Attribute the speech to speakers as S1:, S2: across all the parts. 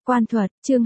S1: Quan thuật, chương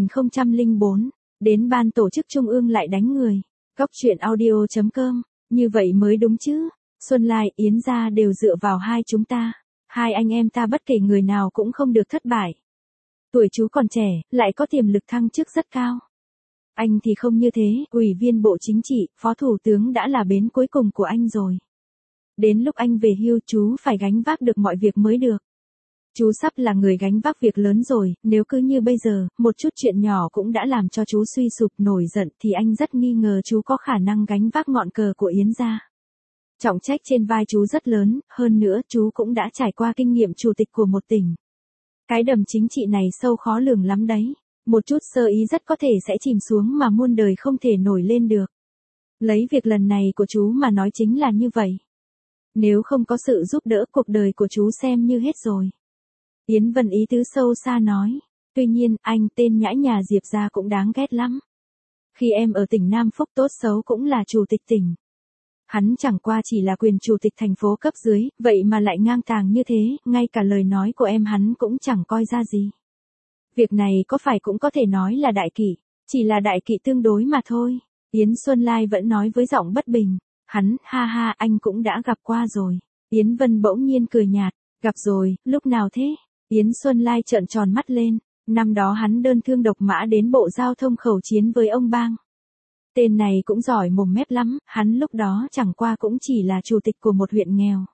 S1: 2004, đến ban tổ chức trung ương lại đánh người. Góc truyện audio.com, như vậy mới đúng chứ. Xuân Lai, Yến gia đều dựa vào hai chúng ta. Hai anh em ta bất kể người nào cũng không được thất bại. Tuổi chú còn trẻ, lại có tiềm lực thăng chức rất cao. Anh thì không như thế, Ủy viên Bộ Chính trị, Phó Thủ tướng đã là bến cuối cùng của anh rồi. Đến lúc anh về hưu chú phải gánh vác được mọi việc mới được. Chú sắp là người gánh vác việc lớn rồi, nếu cứ như bây giờ, một chút chuyện nhỏ cũng đã làm cho chú suy sụp nổi giận thì anh rất nghi ngờ chú có khả năng gánh vác ngọn cờ của Yến gia. Trọng trách trên vai chú rất lớn, hơn nữa chú cũng đã trải qua kinh nghiệm chủ tịch của một tỉnh. Cái đầm chính trị này sâu khó lường lắm đấy, một chút sơ ý rất có thể sẽ chìm xuống mà muôn đời không thể nổi lên được. Lấy việc lần này của chú mà nói chính là như vậy. Nếu không có sự giúp đỡ cuộc đời của chú xem như hết rồi. Yến Vân ý tứ sâu xa nói. Tuy nhiên, anh tên nhãi nhà Diệp gia cũng đáng ghét lắm. Khi em ở tỉnh Nam Phúc tốt xấu cũng là chủ tịch tỉnh. Hắn chẳng qua chỉ là quyền chủ tịch thành phố cấp dưới, vậy mà lại ngang tàng như thế, ngay cả lời nói của em hắn cũng chẳng coi ra gì. Việc này có phải cũng có thể nói là đại kỵ, chỉ là đại kỵ tương đối mà thôi. Yến Xuân Lai vẫn nói với giọng bất bình. Hắn, ha ha, anh cũng đã gặp qua rồi. Yến Vân bỗng nhiên cười nhạt. Gặp rồi, lúc nào thế? Yến Xuân Lai trợn tròn mắt lên. Năm đó hắn đơn thương độc mã đến Bộ Giao thông khẩu chiến với ông Bang. Tên này cũng giỏi mồm mép lắm, hắn lúc đó chẳng qua cũng chỉ là chủ tịch của một huyện nghèo.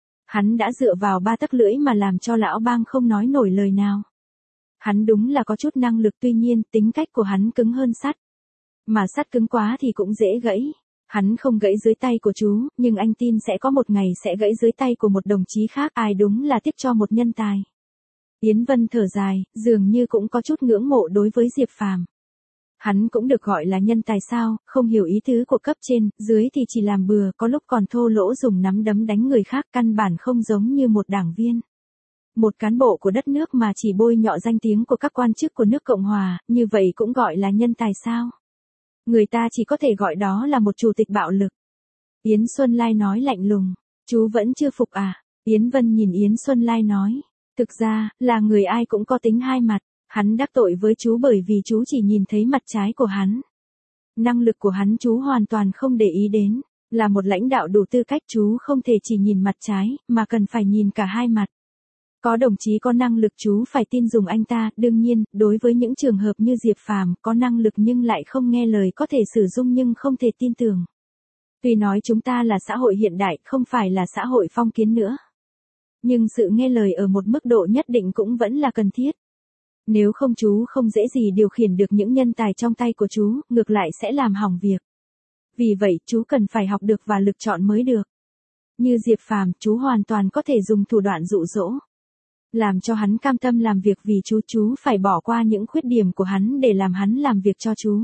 S1: Hắn đã dựa vào ba tấc lưỡi mà làm cho lão Bang không nói nổi lời nào. Hắn đúng là có chút năng lực, tuy nhiên tính cách của hắn cứng hơn sắt. Mà sắt cứng quá thì cũng dễ gãy. Hắn không gãy dưới tay của chú, nhưng anh tin sẽ có một ngày sẽ gãy dưới tay của một đồng chí khác. Ai đúng là tiếc cho một nhân tài. Yến Vân thở dài, dường như cũng có chút ngưỡng mộ đối với Diệp Phàm. Hắn cũng được gọi là nhân tài sao, không hiểu ý tứ của cấp trên, dưới thì chỉ làm bừa, có lúc còn thô lỗ dùng nắm đấm đánh người khác, căn bản không giống như một đảng viên. Một cán bộ của đất nước mà chỉ bôi nhọ danh tiếng của các quan chức của nước Cộng Hòa, như vậy cũng gọi là nhân tài sao? Người ta chỉ có thể gọi đó là một chủ tịch bạo lực. Yến Xuân Lai nói lạnh lùng. Chú vẫn chưa phục à? Yến Vân nhìn Yến Xuân Lai nói. Thực ra, là người ai cũng có tính hai mặt. Hắn đắc tội với chú bởi vì chú chỉ nhìn thấy mặt trái của hắn. Năng lực của hắn chú hoàn toàn không để ý đến. Là một lãnh đạo đủ tư cách chú không thể chỉ nhìn mặt trái, mà cần phải nhìn cả hai mặt. Có đồng chí có năng lực chú phải tin dùng anh ta, đương nhiên, đối với những trường hợp như Diệp Phàm, có năng lực nhưng lại không nghe lời có thể sử dụng nhưng không thể tin tưởng. Tuy nói chúng ta là xã hội hiện đại, không phải là xã hội phong kiến nữa. Nhưng sự nghe lời ở một mức độ nhất định cũng vẫn là cần thiết. Nếu không chú không dễ gì điều khiển được những nhân tài trong tay của chú, ngược lại sẽ làm hỏng việc. Vì vậy, chú cần phải học được và lựa chọn mới được. Như Diệp Phàm, chú hoàn toàn có thể dùng thủ đoạn dụ dỗ. Làm cho hắn cam tâm làm việc vì chú phải bỏ qua những khuyết điểm của hắn để làm hắn làm việc cho chú.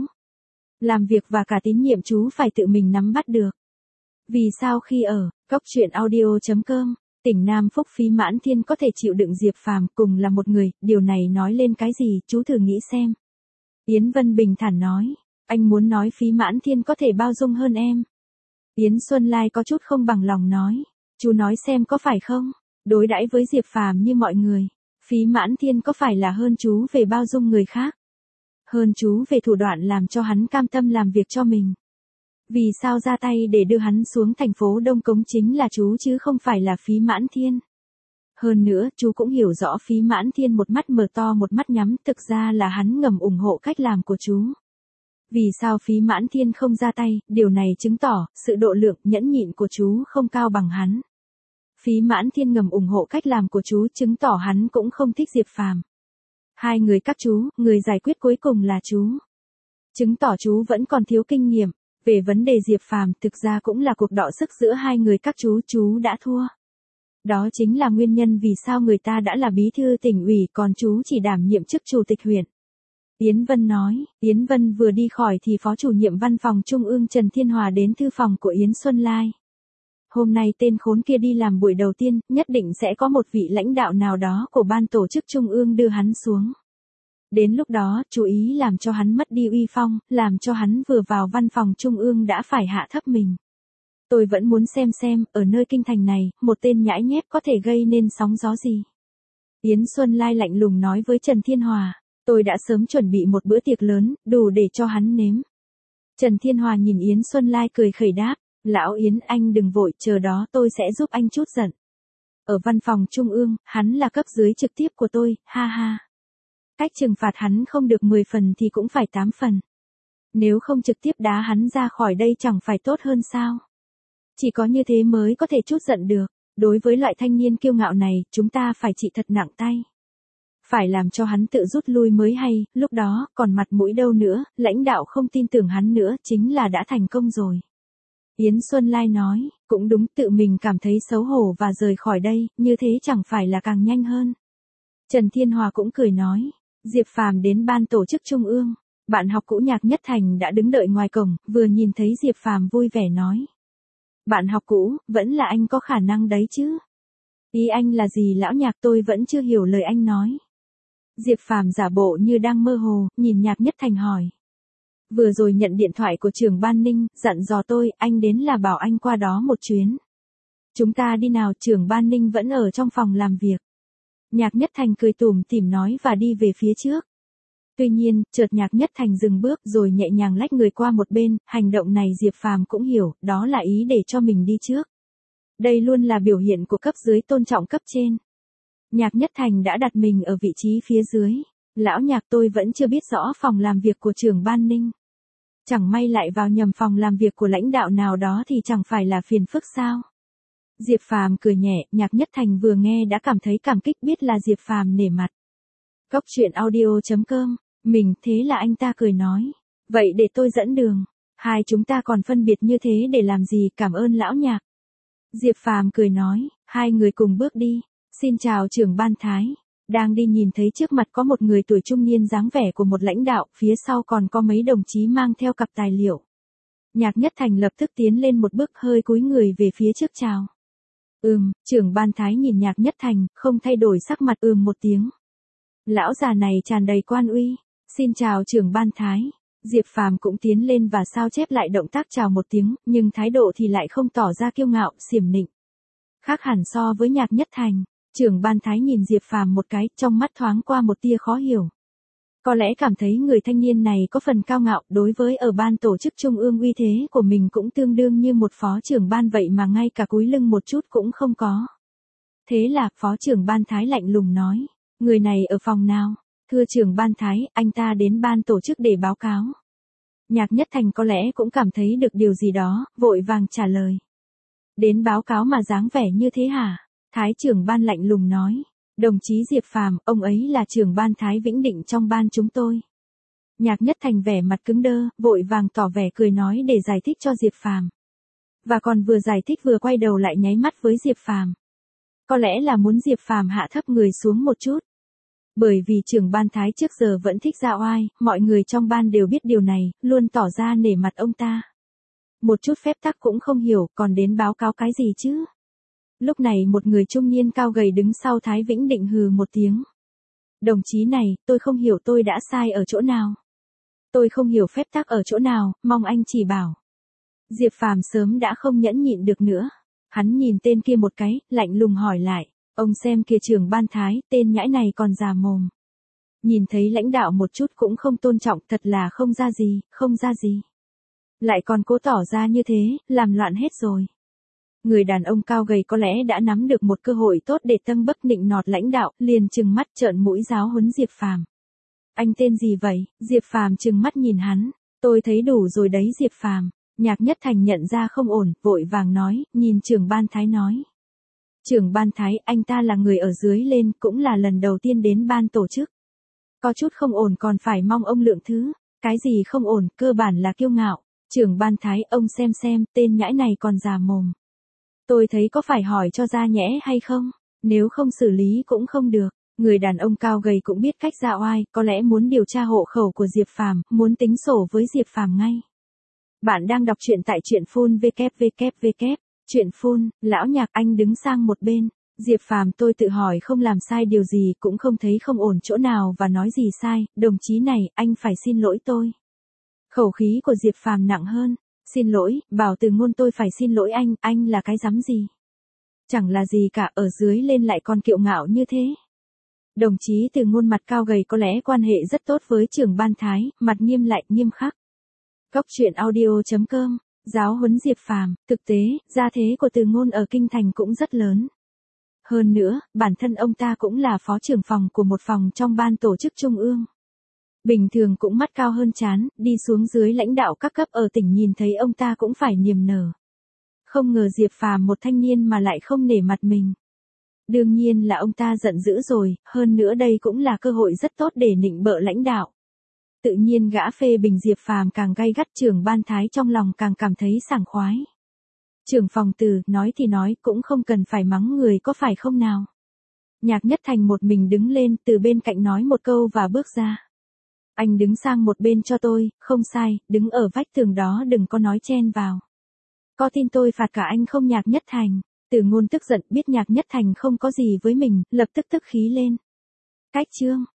S1: Làm việc và cả tín nhiệm chú phải tự mình nắm bắt được. Vì sao khi ở góc truyện audio.com, tỉnh Nam Phúc Phí Mãn Thiên có thể chịu đựng Diệp Phàm cùng là một người, điều này nói lên cái gì, chú thử nghĩ xem. Yến Vân bình thản nói, anh muốn nói Phí Mãn Thiên có thể bao dung hơn em. Yến Xuân Lai có chút không bằng lòng nói, chú nói xem có phải không? Đối đãi với Diệp Phàm như mọi người, Phí Mãn Thiên có phải là hơn chú về bao dung người khác? Hơn chú về thủ đoạn làm cho hắn cam tâm làm việc cho mình. Vì sao ra tay để đưa hắn xuống thành phố Đông Cống chính là chú chứ không phải là Phí Mãn Thiên? Hơn nữa, chú cũng hiểu rõ Phí Mãn Thiên một mắt mở to một mắt nhắm, thực ra là hắn ngầm ủng hộ cách làm của chú. Vì sao Phí Mãn Thiên không ra tay, điều này chứng tỏ, sự độ lượng, nhẫn nhịn của chú không cao bằng hắn. Phí Mãn Thiên ngầm ủng hộ cách làm của chú chứng tỏ hắn cũng không thích Diệp Phàm. Hai người các chú, người giải quyết cuối cùng là chú. Chứng tỏ chú vẫn còn thiếu kinh nghiệm. Về vấn đề Diệp Phàm, thực ra cũng là cuộc đọ sức giữa hai người các chú đã thua. Đó chính là nguyên nhân vì sao người ta đã là bí thư tỉnh ủy còn chú chỉ đảm nhiệm chức chủ tịch huyện. Yến Vân nói, Yến Vân vừa đi khỏi thì Phó chủ nhiệm văn phòng Trung ương Trần Thiên Hòa đến thư phòng của Yến Xuân Lai. Hôm nay tên khốn kia đi làm buổi đầu tiên, nhất định sẽ có một vị lãnh đạo nào đó của ban tổ chức Trung ương đưa hắn xuống. Đến lúc đó, chú ý làm cho hắn mất đi uy phong, làm cho hắn vừa vào văn phòng Trung ương đã phải hạ thấp mình. Tôi vẫn muốn xem, ở nơi kinh thành này, một tên nhãi nhép có thể gây nên sóng gió gì. Yến Xuân Lai lạnh lùng nói với Trần Thiên Hòa. Tôi đã sớm chuẩn bị một bữa tiệc lớn, đủ để cho hắn nếm. Trần Thiên Hòa nhìn Yến Xuân Lai cười khẩy đáp, lão Yến anh đừng vội, chờ đó tôi sẽ giúp anh chút giận. Ở văn phòng trung ương, hắn là cấp dưới trực tiếp của tôi, ha ha. Cách trừng phạt hắn không được 10 phần thì cũng phải 8 phần. Nếu không trực tiếp đá hắn ra khỏi đây chẳng phải tốt hơn sao? Chỉ có như thế mới có thể chút giận được. Đối với loại thanh niên kiêu ngạo này, chúng ta phải trị thật nặng tay. Phải làm cho hắn tự rút lui mới hay, lúc đó, còn mặt mũi đâu nữa, lãnh đạo không tin tưởng hắn nữa, chính là đã thành công rồi. Yến Xuân Lai nói, cũng đúng, tự mình cảm thấy xấu hổ và rời khỏi đây, như thế chẳng phải là càng nhanh hơn. Trần Thiên Hòa cũng cười nói, Diệp Phàm đến ban tổ chức trung ương, bạn học cũ Nhạc Nhất Thành đã đứng đợi ngoài cổng, vừa nhìn thấy Diệp Phàm vui vẻ nói. Bạn học cũ, vẫn là anh có khả năng đấy chứ. Ý anh là gì lão Nhạc, tôi vẫn chưa hiểu lời anh nói. Diệp Phàm giả bộ như đang mơ hồ, nhìn Nhạc Nhất Thành hỏi. Vừa rồi nhận điện thoại của trưởng ban Ninh, dặn dò tôi, anh đến là bảo anh qua đó một chuyến. Chúng ta đi nào, trưởng ban Ninh vẫn ở trong phòng làm việc. Nhạc Nhất Thành cười tủm tỉm nói và đi về phía trước. Tuy nhiên, chợt Nhạc Nhất Thành dừng bước rồi nhẹ nhàng lách người qua một bên, hành động này Diệp Phàm cũng hiểu, đó là ý để cho mình đi trước. Đây luôn là biểu hiện của cấp dưới tôn trọng cấp trên. Nhạc Nhất Thành đã đặt mình ở vị trí phía dưới. Lão Nhạc, tôi vẫn chưa biết rõ phòng làm việc của trưởng ban Ninh. Chẳng may lại vào nhầm phòng làm việc của lãnh đạo nào đó thì chẳng phải là phiền phức sao? Diệp Phàm cười nhẹ, Nhạc Nhất Thành vừa nghe đã cảm thấy cảm kích, biết là Diệp Phàm nể mặt. Cốc truyện audio.com, mình, thế là anh ta cười nói. Vậy để tôi dẫn đường. Hai chúng ta còn phân biệt như thế để làm gì, cảm ơn lão Nhạc. Diệp Phàm cười nói, hai người cùng bước đi. Xin chào trưởng ban Thái. Đang đi nhìn thấy trước mặt có một người tuổi trung niên dáng vẻ của một lãnh đạo, phía sau còn có mấy đồng chí mang theo cặp tài liệu. Nhạc Nhất Thành lập tức tiến lên một bước, hơi cúi người về phía trước chào. Trưởng ban Thái nhìn Nhạc Nhất Thành, không thay đổi sắc mặt, một tiếng. Lão già này tràn đầy quan uy. Xin chào trưởng ban Thái. Diệp Phàm cũng tiến lên và sao chép lại động tác chào một tiếng, nhưng thái độ thì lại không tỏ ra kiêu ngạo, xiểm nịnh. Khác hẳn so với Nhạc Nhất Thành. Trưởng ban Thái nhìn Diệp Phàm một cái, trong mắt thoáng qua một tia khó hiểu. Có lẽ cảm thấy người thanh niên này có phần cao ngạo, đối với ở ban tổ chức trung ương uy thế của mình cũng tương đương như một phó trưởng ban vậy mà ngay cả cúi lưng một chút cũng không có. Thế là, phó trưởng ban Thái lạnh lùng nói, người này ở phòng nào? Thưa trưởng ban Thái, anh ta đến ban tổ chức để báo cáo. Nhạc Nhất Thành có lẽ cũng cảm thấy được điều gì đó, vội vàng trả lời. Đến báo cáo mà dáng vẻ như thế hả? Thái trưởng ban lạnh lùng nói, đồng chí Diệp Phàm, ông ấy là trưởng ban Thái Vĩnh Định trong ban chúng tôi. Nhạc Nhất Thành vẻ mặt cứng đơ, vội vàng tỏ vẻ cười nói để giải thích cho Diệp Phàm. Và còn vừa giải thích vừa quay đầu lại nháy mắt với Diệp Phàm. Có lẽ là muốn Diệp Phàm hạ thấp người xuống một chút. Bởi vì trưởng ban Thái trước giờ vẫn thích ra oai, mọi người trong ban đều biết điều này, luôn tỏ ra nể mặt ông ta. Một chút phép tắc cũng không hiểu, còn đến báo cáo cái gì chứ? Lúc này một người trung niên cao gầy đứng sau Thái Vĩnh Định hừ một tiếng. Đồng chí này, tôi không hiểu tôi đã sai ở chỗ nào. Tôi không hiểu phép tắc ở chỗ nào, mong anh chỉ bảo. Diệp Phàm sớm đã không nhẫn nhịn được nữa. Hắn nhìn tên kia một cái, lạnh lùng hỏi lại. Ông xem kìa trưởng ban Thái, tên nhãi này còn già mồm. Nhìn thấy lãnh đạo một chút cũng không tôn trọng, thật là không ra gì, không ra gì. Lại còn cố tỏ ra như thế, làm loạn hết rồi. Người đàn ông cao gầy có lẽ đã nắm được một cơ hội tốt để tâng bấc nịnh nọt lãnh đạo, liền trừng mắt trợn mũi giáo huấn Diệp Phàm. Anh tên gì vậy? Diệp Phàm trừng mắt nhìn hắn. Tôi thấy đủ rồi đấy Diệp Phàm. Nhạc Nhất Thành nhận ra không ổn, vội vàng nói, nhìn trưởng ban Thái nói. Trưởng ban Thái, anh ta là người ở dưới lên, cũng là lần đầu tiên đến ban tổ chức. Có chút không ổn còn phải mong ông lượng thứ. Cái gì không ổn, cơ bản là kiêu ngạo. Trưởng ban Thái, ông xem, tên nhãi này còn già mồm. Tôi thấy có phải hỏi cho ra nhẽ hay không? Nếu không xử lý cũng không được. Người đàn ông cao gầy cũng biết cách ra oai, có lẽ muốn điều tra hộ khẩu của Diệp Phàm, muốn tính sổ với Diệp Phàm ngay. Bạn đang đọc truyện tại truyện phun www. Truyện phun, lão Nhạc, anh đứng sang một bên. Diệp Phàm, tôi tự hỏi không làm sai điều gì, cũng không thấy không ổn chỗ nào và nói gì sai, đồng chí này, anh phải xin lỗi tôi. Khẩu khí của Diệp Phàm nặng hơn. Xin lỗi, bảo từ ngôn tôi phải xin lỗi anh là cái rắm gì? Chẳng là gì cả, ở dưới lên lại còn kiêu ngạo như thế. Đồng chí Từ Ngôn mặt cao gầy có lẽ quan hệ rất tốt với trưởng ban Thái, mặt nghiêm lại nghiêm khắc. Góc truyện audio.com, giáo huấn Diệp Phàm, thực tế, gia thế của Từ Ngôn ở Kinh Thành cũng rất lớn. Hơn nữa, bản thân ông ta cũng là phó trưởng phòng của một phòng trong ban tổ chức trung ương. Bình thường cũng mắt cao hơn trán, đi xuống dưới lãnh đạo các cấp ở tỉnh nhìn thấy ông ta cũng phải niềm nở. Không ngờ Diệp Phàm một thanh niên mà lại không nể mặt mình. Đương nhiên là ông ta giận dữ rồi, hơn nữa đây cũng là cơ hội rất tốt để nịnh bợ lãnh đạo. Tự nhiên gã phê bình Diệp Phàm càng gay gắt, trưởng ban Thái trong lòng càng cảm thấy sảng khoái. Trưởng phòng Từ, nói thì nói, cũng không cần phải mắng người có phải không nào. Nhạc Nhất Thành một mình đứng lên từ bên cạnh nói một câu và bước ra. Anh đứng sang một bên cho tôi, không sai, đứng ở vách tường đó đừng có nói chen vào. Có tin tôi phạt cả anh không Nhạc Nhất Thành? Từ Ngôn tức giận biết Nhạc Nhất Thành không có gì với mình, lập tức tức khí lên. Cách chương.